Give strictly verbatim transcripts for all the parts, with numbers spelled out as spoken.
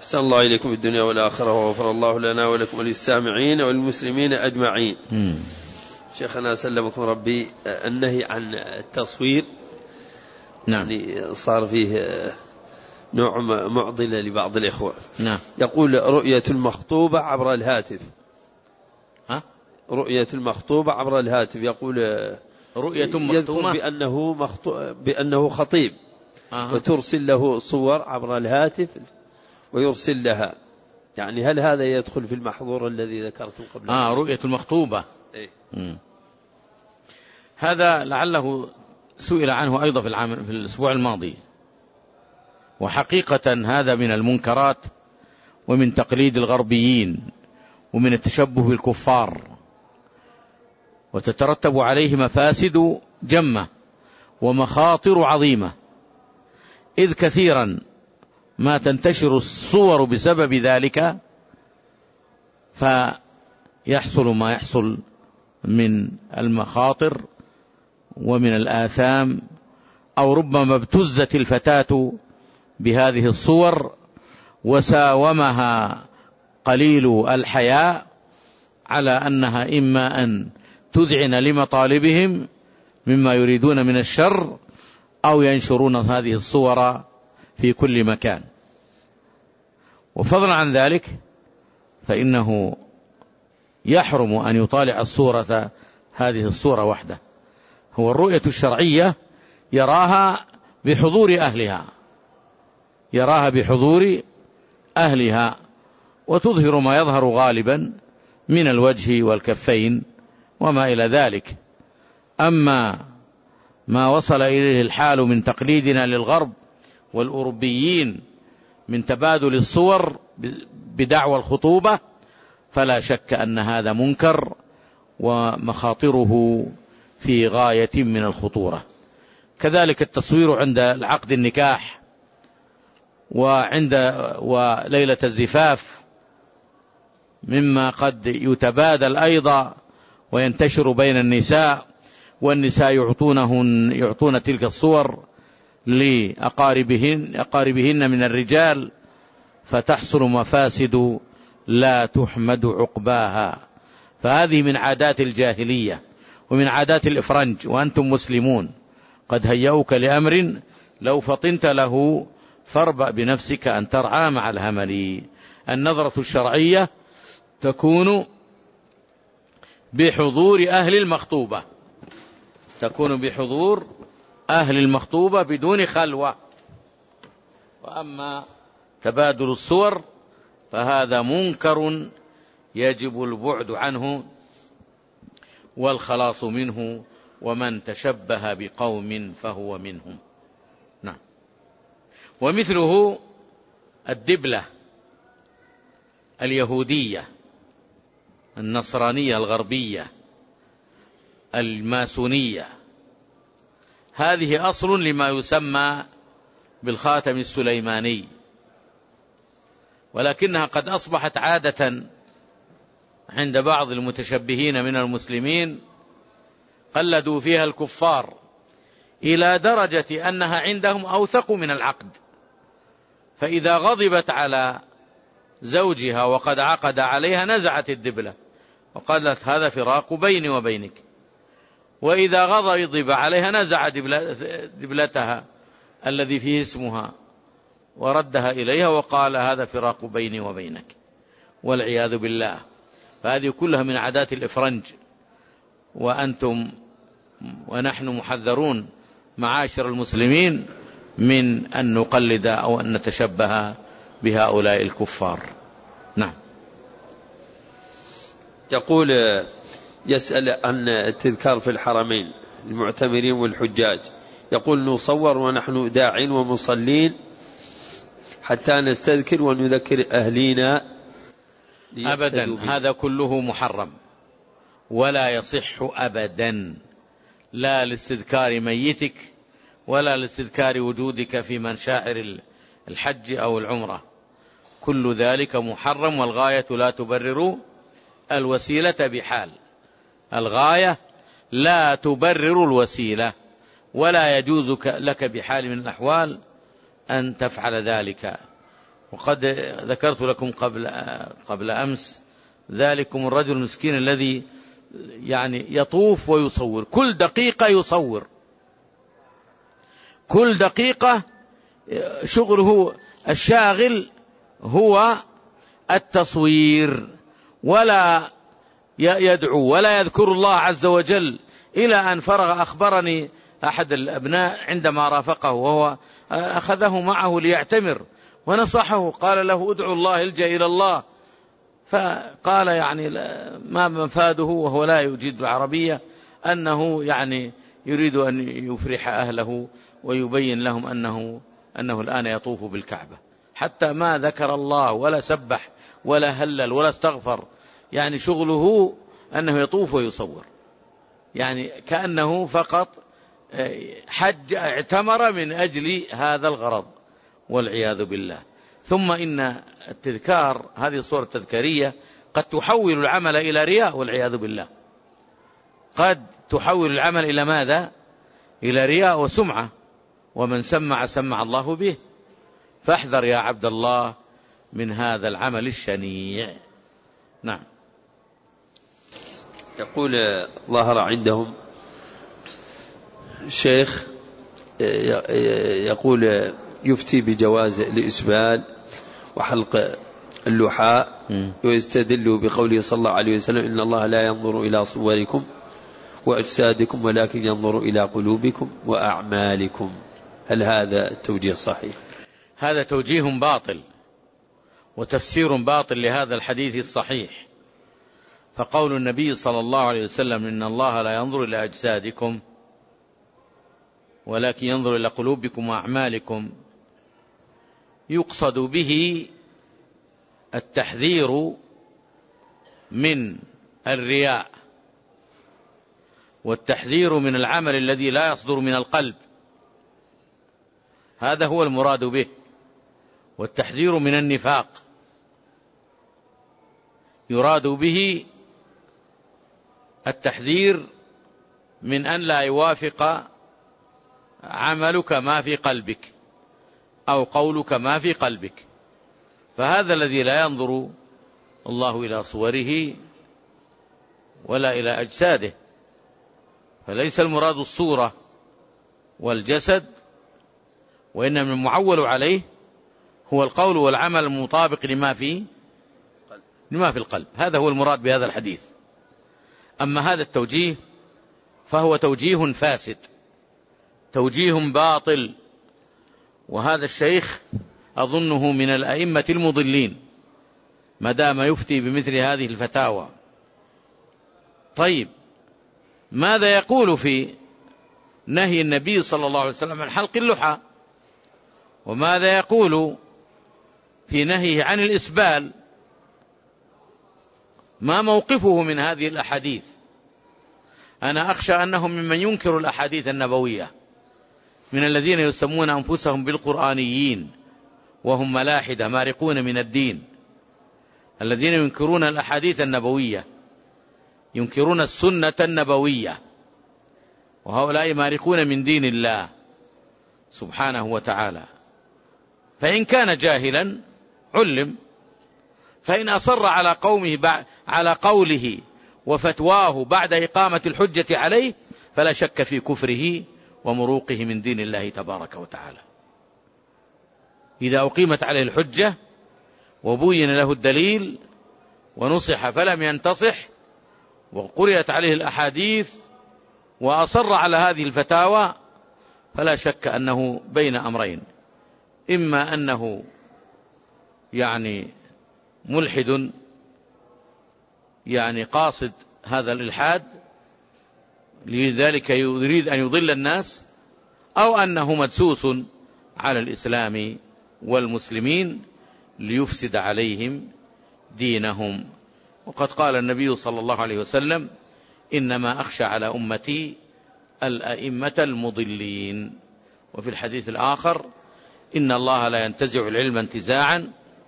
أحسن الله إليكم في الدنيا والآخرة، وغفر الله لنا ولكم وللسامعين والمسلمين أجمعين. مم. شيخنا سلمكم ربي، النهي عن التصوير نعم. يعني صار فيه نوع معضلة لبعض الإخوة. نعم. يقول رؤية المخطوبة عبر الهاتف. ها؟ رؤية المخطوبة عبر الهاتف، يقول رؤية مخطوبة بأنه, مخطو... بأنه خطيب. آه. وترسل له صور عبر الهاتف ويرسل لها، يعني هل هذا يدخل في المحظور الذي ذكرته قبل؟ آه رؤية المخطوبة. إيه؟ هذا لعله سئل عنه أيضا في, العام في الأسبوع الماضي، وحقيقة هذا من المنكرات ومن تقليد الغربيين ومن التشبه بالكفار، وتترتب عليه مفاسد جمة ومخاطر عظيمة، إذ كثيرا ما تنتشر الصور بسبب ذلك فيحصل ما يحصل من المخاطر ومن الآثام، أو ربما ابتزت الفتاة بهذه الصور وساومها قليل الحياء على أنها إما أن تذعن لمطالبهم مما يريدون من الشر، أو ينشرون هذه الصور في كل مكان. وفضلا عن ذلك فإنه يحرم أن يطالع الصورة، هذه الصورة وحده. هو الرؤية الشرعية يراها بحضور أهلها، يراها بحضور أهلها، وتظهر ما يظهر غالبا من الوجه والكفين وما إلى ذلك. أما ما وصل إليه الحال من تقليدنا للغرب والأوروبيين من تبادل الصور بدعوى الخطوبة، فلا شك أن هذا منكر ومخاطره في غاية من الخطورة. كذلك التصوير عند العقد النكاح وعند وليلة الزفاف مما قد يتبادل أيضا وينتشر بين النساء، والنساء يعطونهن يعطون تلك الصور لأقاربهن أقاربهن من الرجال، فتحصل مفاسد لا تحمد عقباها. فهذه من عادات الجاهلية ومن عادات الإفرنج، وأنتم مسلمون قد هيئوك لأمر لو فطنت له فاربأ بنفسك أن ترعى مع الهمل. النظرة الشرعية تكون بحضور أهل المخطوبة، تكون بحضور أهل المخطوبة بدون خلوة. وأما تبادل الصور فهذا منكر يجب البعد عنه والخلاص منه، ومن تشبه بقوم فهو منهم. نعم. ومثله الدبلة اليهودية النصرانية الغربية الماسونية، هذه أصل لما يسمى بالخاتم السليماني، ولكنها قد أصبحت عادة عند بعض المتشبهين من المسلمين، قلدوا فيها الكفار إلى درجة أنها عندهم أوثق من العقد. فإذا غضبت على زوجها وقد عقد عليها نزعت الدبلة وقالت هذا فراق بيني وبينك، وإذا غضب عليها نزع دبلتها الذي فيه اسمها وردها إليها وقال هذا فراق بيني وبينك، والعياذ بالله. فهذه كلها من عادات الإفرنج، وأنتم ونحن محذرون معاشر المسلمين من أن نقلد أو أن نتشبه بهؤلاء الكفار. نعم. يقول يسأل عن التذكار في الحرمين المعتمرين والحجاج، يقول نصور ونحن داعين ومصلين حتى نستذكر ونذكر أهلينا. أبدا، هذا كله محرم ولا يصح أبدا، لا لاستذكار ميتك ولا لاستذكار وجودك في مشاعر الحج أو العمرة، كل ذلك محرم، والغاية لا تبرر الوسيلة بحال، الغاية لا تبرر الوسيلة، ولا يجوز لك بحال من الأحوال أن تفعل ذلك. وقد ذكرت لكم قبل قبل أمس ذلكم الرجل المسكين الذي يعني يطوف ويصور، كل دقيقة يصور، كل دقيقة شغله الشاغل هو التصوير، ولا يدعو ولا يذكر الله عز وجل، إلى أن فرغ. أخبرني أحد الأبناء عندما رافقه وهو أخذه معه ليعتمر ونصحه، قال له ادعو الله، الجأ إلى الله. فقال يعني ما مفاده وهو لا يجيد العربية، أنه يعني يريد أن يفرح أهله ويبين لهم أنه, أنه الآن يطوف بالكعبة، حتى ما ذكر الله ولا سبح ولا هلل ولا استغفر، يعني شغله أنه يطوف ويصور، يعني كأنه فقط حج اعتمر من أجل هذا الغرض والعياذ بالله. ثم إن التذكار، هذه الصورة التذكارية قد تحول العمل إلى رياء والعياذ بالله، قد تحول العمل إلى ماذا؟ إلى رياء وسمعة، ومن سمع سمع الله به. فاحذر يا عبد الله من هذا العمل الشنيع. نعم. يقول ظهر عندهم الشيخ يقول يفتي بجواز الإسبال وحلق اللحاء، ويستدل بقوله صلى الله عليه وسلم إن الله لا ينظر إلى صوركم وأجسادكم ولكن ينظر إلى قلوبكم وأعمالكم. هل هذا التوجيه صحيح؟ هذا توجيه باطل وتفسير باطل لهذا الحديث الصحيح. فقول النبي صلى الله عليه وسلم إن الله لا ينظر إلى أجسادكم ولكن ينظر إلى قلوبكم وأعمالكم، يقصد به التحذير من الرياء، والتحذير من العمل الذي لا يصدر من القلب، هذا هو المراد به. والتحذير من النفاق يراد به التحذير من أن لا يوافق عملك ما في قلبك أو قولك ما في قلبك. فهذا الذي لا ينظر الله إلى صوره ولا إلى أجساده، فليس المراد الصورة والجسد، وإنما المعول عليه هو القول والعمل المطابق لما في لما في القلب. هذا هو المراد بهذا الحديث. أما هذا التوجيه فهو توجيه فاسد، توجيه باطل، وهذا الشيخ أظنه من الأئمة المضلين ما دام يفتي بمثل هذه الفتاوى. طيب، ماذا يقول في نهي النبي صلى الله عليه وسلم عن حلق اللحى؟ وماذا يقول في نهيه عن الإسبال؟ ما موقفه من هذه الأحاديث؟ أنا أخشى أنهم ممن ينكر الأحاديث النبوية، من الذين يسمون أنفسهم بالقرآنيين وهم ملاحدة مارقون من الدين، الذين ينكرون الأحاديث النبوية، ينكرون السنة النبوية، وهؤلاء مارقون من دين الله سبحانه وتعالى. فإن كان جاهلا علم، فإن أصر على قومه على قوله وفتواه بعد إقامة الحجة عليه فلا شك في كفره ومروقه من دين الله تبارك وتعالى. إذا أقيمت عليه الحجة وبين له الدليل ونصح فلم ينتصح، وقرأت عليه الأحاديث وأصر على هذه الفتاوى، فلا شك أنه بين أمرين: إما أنه يعني ملحد يعني قاصد هذا الإلحاد لذلك يريد أن يضل الناس، أو أنه مدسوس على الإسلام والمسلمين ليفسد عليهم دينهم. وقد قال النبي صلى الله عليه وسلم: إنما أخشى على أمتي الأئمة المضلين. وفي الحديث الآخر: إن الله لا ينتزع العلم انتزاعا،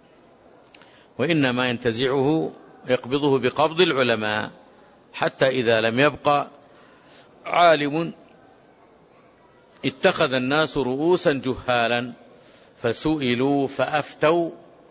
وإنما ينتزعه يقبضه بقبض العلماء، حتى إذا لم يبقى عالم اتخذ الناس رؤوسا جهالا فسئلوا فأفتوا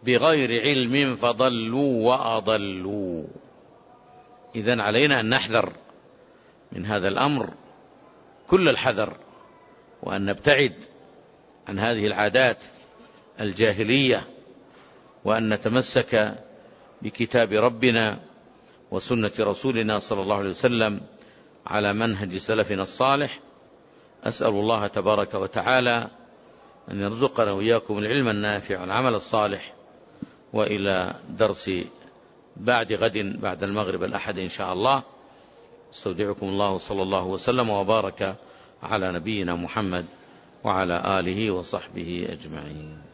بغير علم فضلوا وأضلوا. إذن علينا أن نحذر من هذا الأمر كل الحذر، وأن نبتعد عن هذه العادات الجاهلية، وأن نتمسك بكتاب ربنا وسنة رسولنا صلى الله عليه وسلم على منهج سلفنا الصالح. أسأل الله تبارك وتعالى أن يرزقنا وإياكم العلم النافع والعمل الصالح. وإلى درس بعد غد بعد المغرب الأحد إن شاء الله. استودعكم الله صلى الله وسلم وبارك على نبينا محمد وعلى آله وصحبه أجمعين.